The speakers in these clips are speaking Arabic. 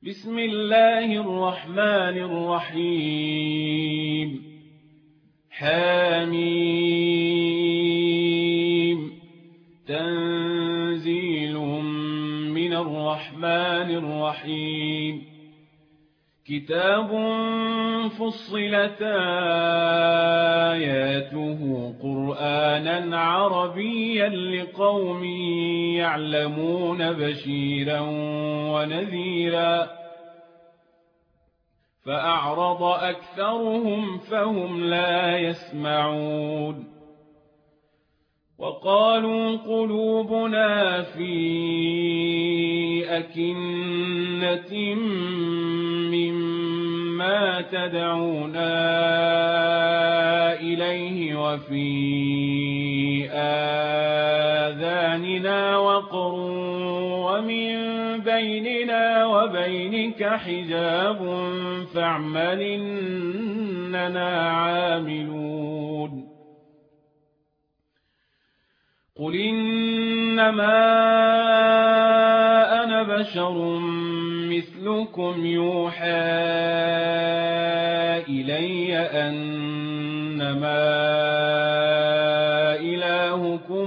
بسم الله الرحمن الرحيم حميم تنزيل من الرحمن الرحيم كتاب فصلت آياته قرآنا عربيا لقوم يعلمون بشيرا ونذيرا فأعرض أكثرهم فهم لا يسمعون وقالوا قلوبنا في أكنة مما تدعونا إليه وفي آذاننا وقر ومن بيننا وبينك حجاب فاعمل إننا عاملون قل إنما أنا بشر مثلكم يوحى إلي أنما إلهكم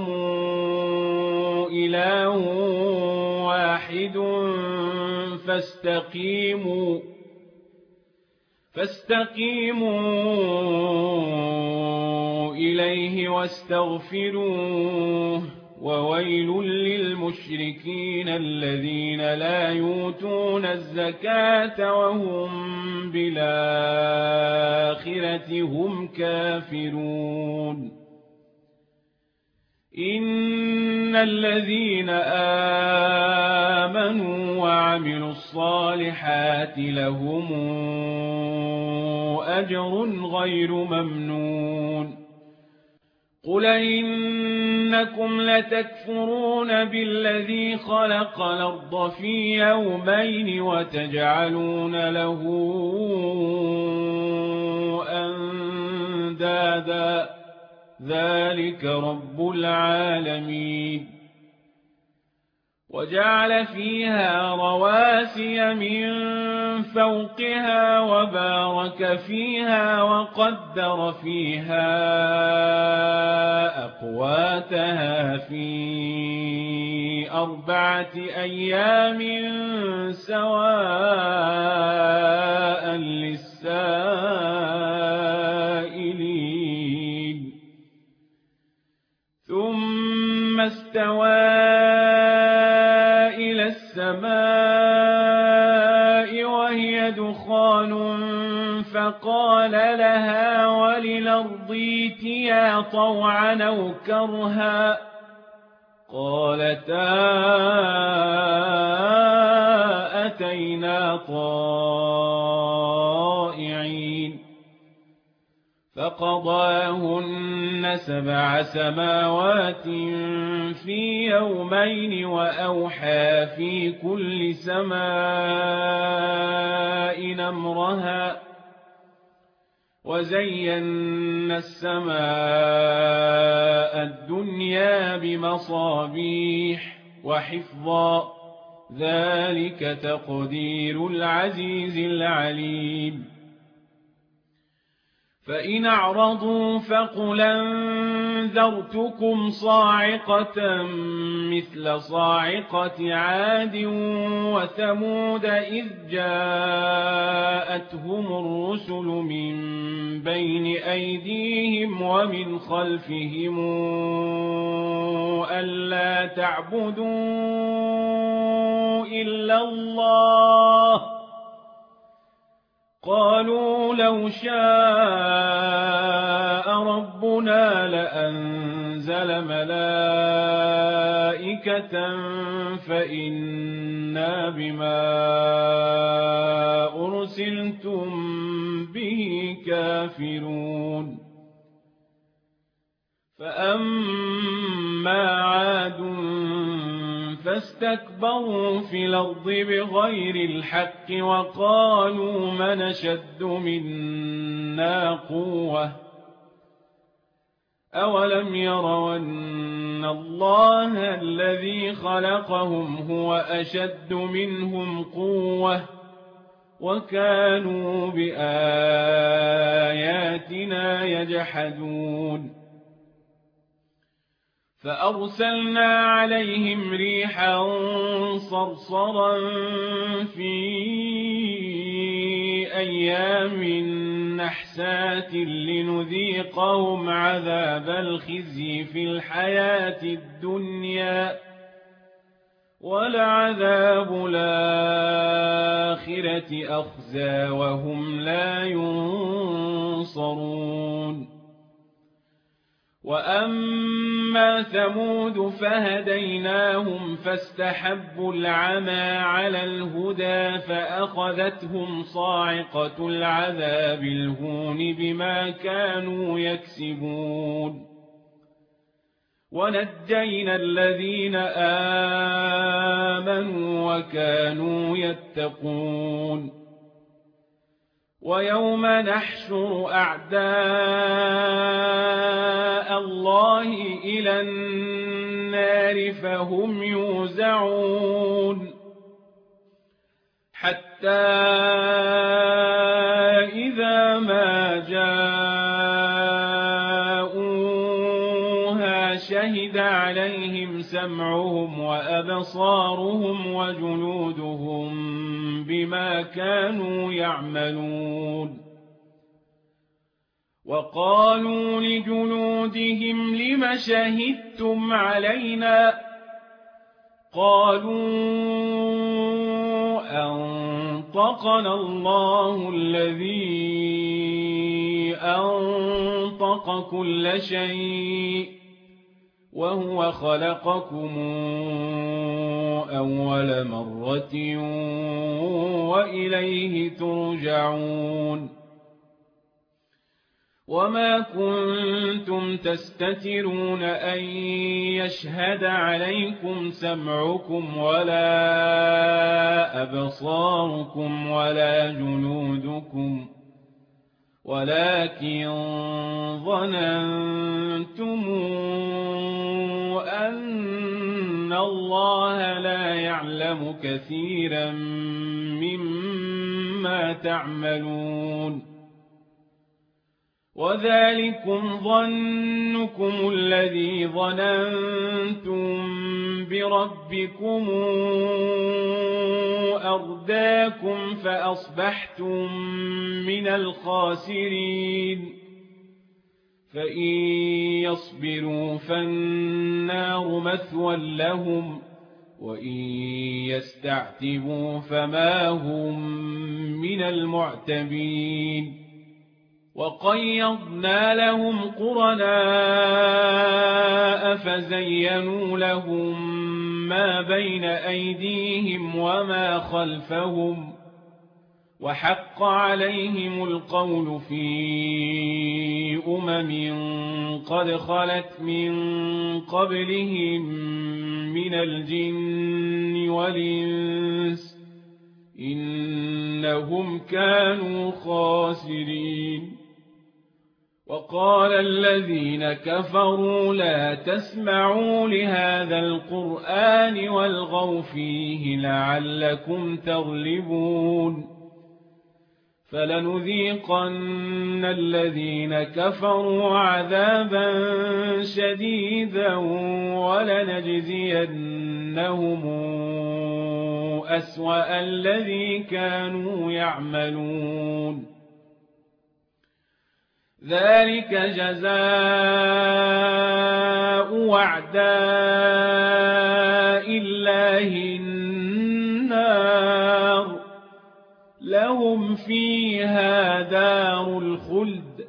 إله واحد فاستقيموا إليه واستغفروه وويل للمشركين الذين لا يؤتون الزكاة وهم بالآخرة هم كافرون إن الذين آمنوا وعملوا الصالحات لهم أجر غير ممنون قل إنكم لتكفرون بالذي خلق الأرض في يومين وتجعلون له أندادا ذلك رب العالمين وجعل فيها رواسي من فوقها وبارك فيها وقدر فيها أقواتها في 4 أيام سواء للسائلين ثم استوى إلى السماء وهي دخان فقال لها وللأرض ائتيا طوعا أو كرها قالتا أتينا طائعين فقضاهن 7 سماوات في يومين وأوحى في كل سماء أمرها وزينا السماء الدنيا بمصابيح وحفظا ذلك تقدير العزيز العليم فإن أعرضوا فقل أنذرتكم صاعقة مثل صاعقة عاد وثمود إذ جاءتهم الرسل من بين أيديهم ومن خلفهم ألا تعبدوا إلا الله قالوا لو شاء ربنا لأنزل ملائكة فإنا بما أرسلتم به كافرون فأما عاد فاستكبروا في الأرض بغير الحق وقالوا من أشد منا قوة أولم يروا أن الله الذي خلقهم هو أشد منهم قوة وكانوا بآياتنا يجحدون فأرسلنا عليهم ريحا صرصرا في أيام نحسات لنذيقهم عذاب الخزي في الحياة الدنيا ولعذاب الآخرة أخزى وهم لا ينصرون وأما ثمود فهديناهم فاستحبوا العمى على الهدى فأخذتهم صاعقة العذاب الهون بما كانوا يكسبون ونجينا الذين آمنوا وكانوا يتقون ويوم نحشر أعداء الله إلى النار فهم يوزعون حتى إذا ما جاءوها شهد عليهم سمعهم وأبصارهم وجلودهم بما كانوا يعملون وقالوا لجلودهم لم شهدتم علينا قالوا أنطقنا الله الذي أنطق كل شيء وهو خلقكم أول مرة وإليه ترجعون وما كنتم تستترون أن يشهد عليكم سمعكم ولا أبصاركم ولا جلودكم ولكن ظننتم أن الله لا يعلم كثيرا مما تعملون وذلكم ظنكم الذي ظننتم بربكم أرداكم فأصبحتم من الخاسرين فإن يصبروا فالنار مثوى لهم وإن يستعتبوا فما هم من المعتبين وقيضنا لهم قرناء فزينوا لهم ما بين أيديهم وما خلفهم وحق عليهم القول في قد خلت من قبلهم من الجن والإنس إنهم كانوا خاسرين وقال الذين كفروا لا تسمعوا لهذا القرآن والغوا فيه لعلكم تغلبون فلنذيقن الذين كفروا عذابا شديدا ولنجزينهم أسوأ الذي كانوا يعملون ذلك جزاء أعداء الله النار لهم فيها دار الخلد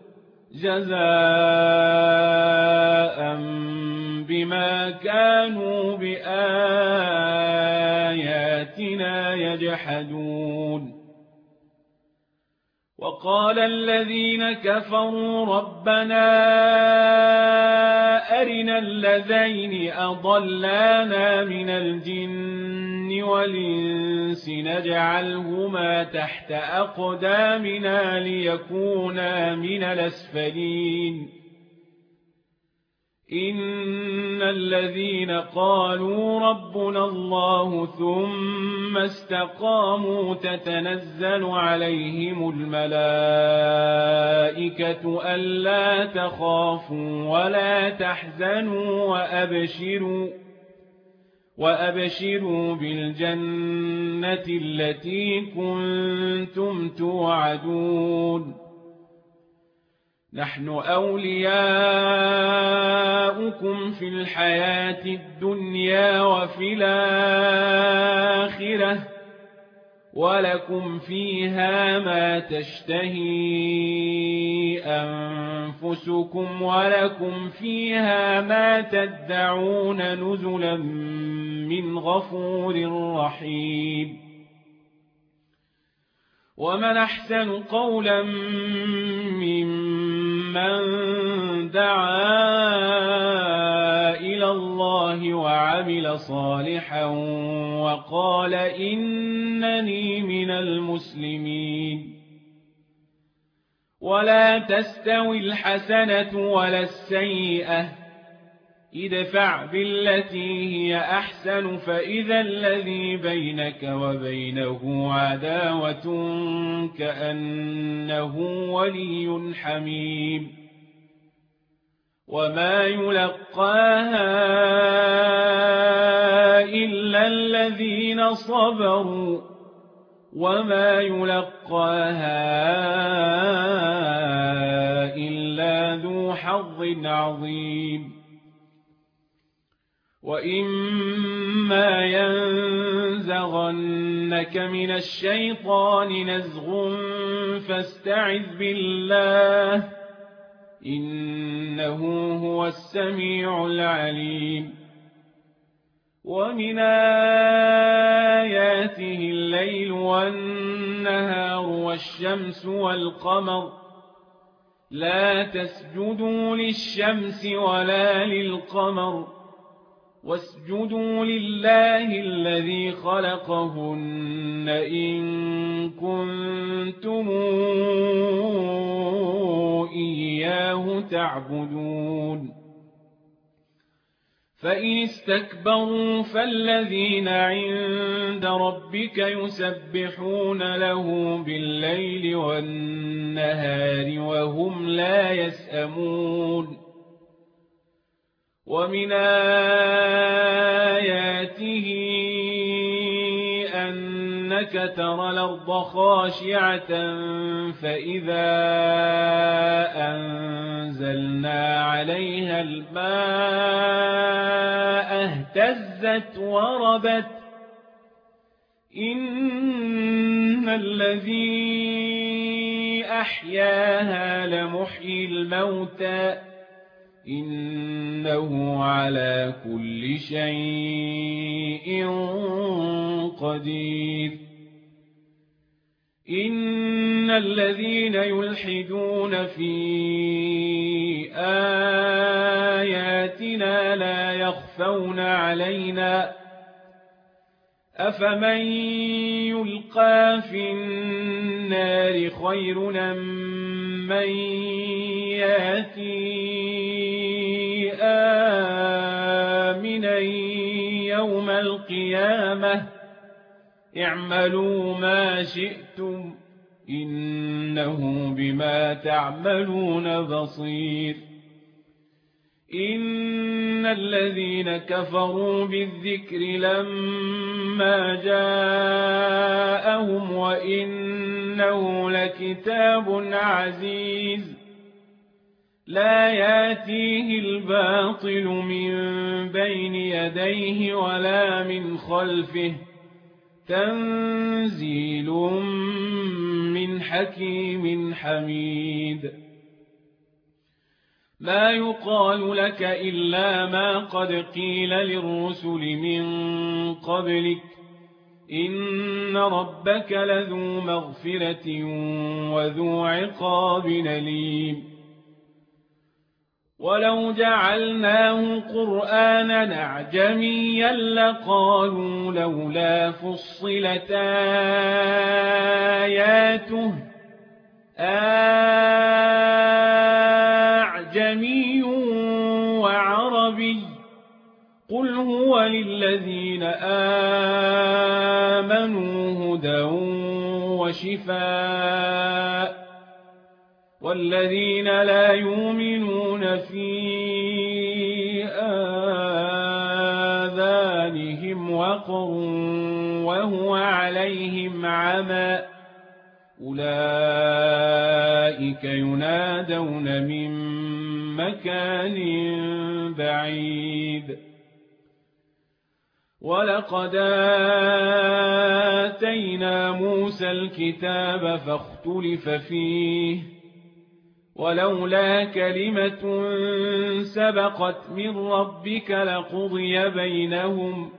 جزاء بما كانوا بآياتنا يجحدون وقال الذين كفروا ربنا أرنا الذين أضلانا من الجن والإنس نجعلهما تحت أقدامنا ليكونا من الأسفلين إن الذين قالوا ربنا الله ثم استقاموا تتنزل عليهم الملائكة ألا تخافوا ولا تحزنوا وأبشروا بالجنة التي كنتم توعدون نحن أولياؤكم في الحياة الدنيا وفي الآخرة ولكم فيها ما تشتهي أنفسكم ولكم فيها ما تدعون نزلا من غفور رحيم ومن أحسن قولا ممن دعا إلى الله وعمل صالحا وقال إنني من المسلمين ولا تستوي الحسنة ولا السيئة ادفع بالتي هي أحسن فإذا الذي بينك وبينه عداوة كأنه ولي حميم وما يلقاها إلا الذين صبروا وما يلقاها إلا ذو حظ عظيم وإما ينزغنك من الشيطان نزغ فاستعذ بالله إنه هو السميع العليم ومن آياته الليل والنهار والشمس والقمر لا تسجدوا للشمس ولا للقمر واسجدوا لله الذي خلقهن إن كنتم إياه تعبدون فإن استكبروا فالذين عند ربك يسبحون له بالليل والنهار وهم لا يسأمون ومن آياته أنك ترى الأرض خاشعة فإذا أنزلنا عليها الماء اهتزت وربت إن الذي أحياها لمحيي الموتى إنه على كل شيء قدير إن الذين يلحدون في آياتنا لا يخفون علينا أفمن يلقى في النار خير من ياتي آمنا يوم القيامة اعملوا ما شئتم إنه بما تعملون بصير إن الذين كفروا بالذكر لما جاءهم وإنه لكتاب عزيز لا ياتيه الباطل من بين يديه ولا من خلفه تنزيل من حكيم حميد ما يقال لك إلا ما قد قيل للرسل من قبلك إن ربك لذو مغفرة وذو عقاب أليم ولو جعلناه قرآنا أعجميا لقالوا لولا فصلت آياته أعجمي وعربي هو للذين آمنوا هدى وشفاء والذين لا يؤمنون في آذانهم وقر وهو عليهم عمى أولئك ينادون من مكان بعيد ولقد آتينا موسى الكتاب فاختلف فيه ولولا كلمة سبقت من ربك لقضي بينهم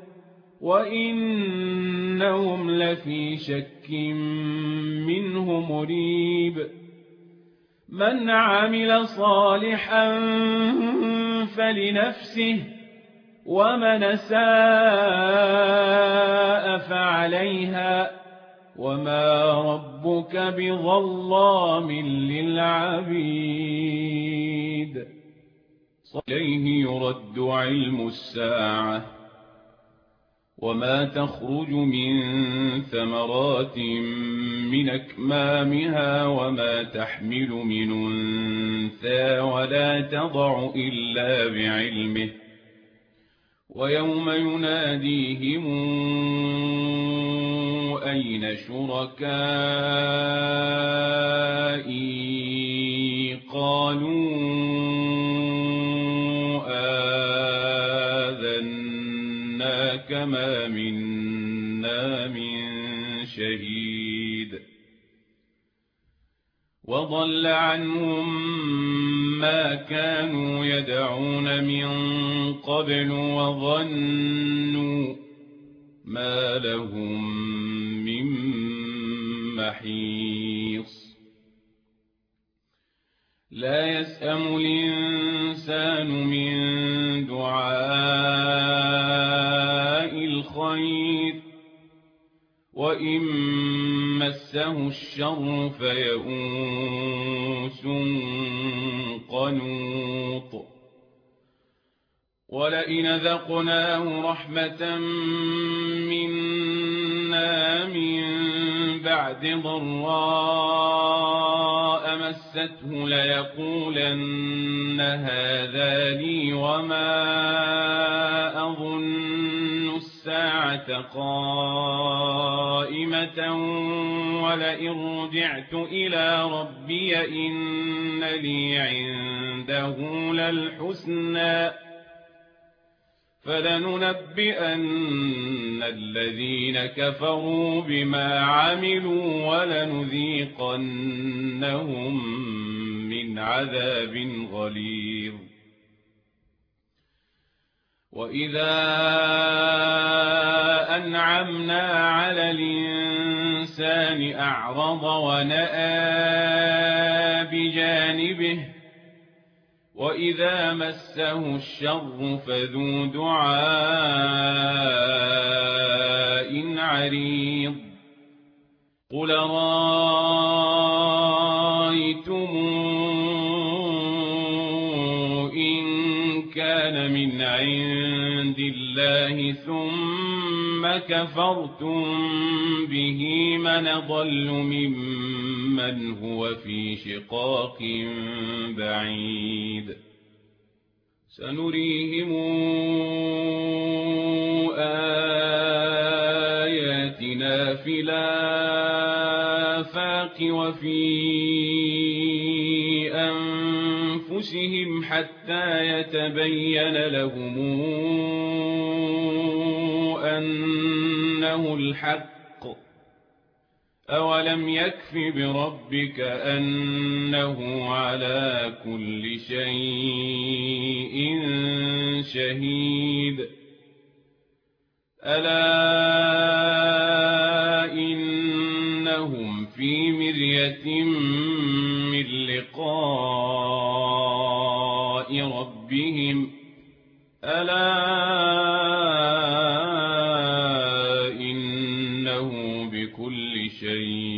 وإنهم لفي شك منه مريب من عمل صالحا فلنفسه ومن أساء فعليها وما ربك بظلام للعبيد إليه يرد علم الساعة وما تخرج من ثمرات من أكمامها وما تحمل من أنثى ولا تضع إلا بعلمه ويوم يناديهم أين شركائي قالوا آذناك ما منا من شهيد وضل عنهم ما كانوا يدعون من قبل وظنوا ما لهم من محيص لا يسأم الإنسان من دعاء الخير وإن مسه الشر فيئوس قنوط ولئن ذقناه رحمة منا من بعد ضراء مسته ليقولن هذا لي وما أظن الساعة قائمة ولئن رجعت إلى ربي إن لي عنده للحسنى فلننبئن الذين كفروا بما عملوا ولنذيقنهم من عذاب غليظ وإذا أنعمنا على الإنسان أعرض ونأى بجانبه وإذا مسه الشر فذو دعاء عريض قل رأيتم إن كان من عند الله ثم كفرتم به من ضل ممن هو في شقاق بعيد سنريهم آياتنا في الآفاق وفي أنفسهم حتى يتبين لهم أنه الحق أولم يكف بربك أنه على كل شيء شهيد ألا إنهم في مرية من لقاء ربهم ألا إنه بكل شيء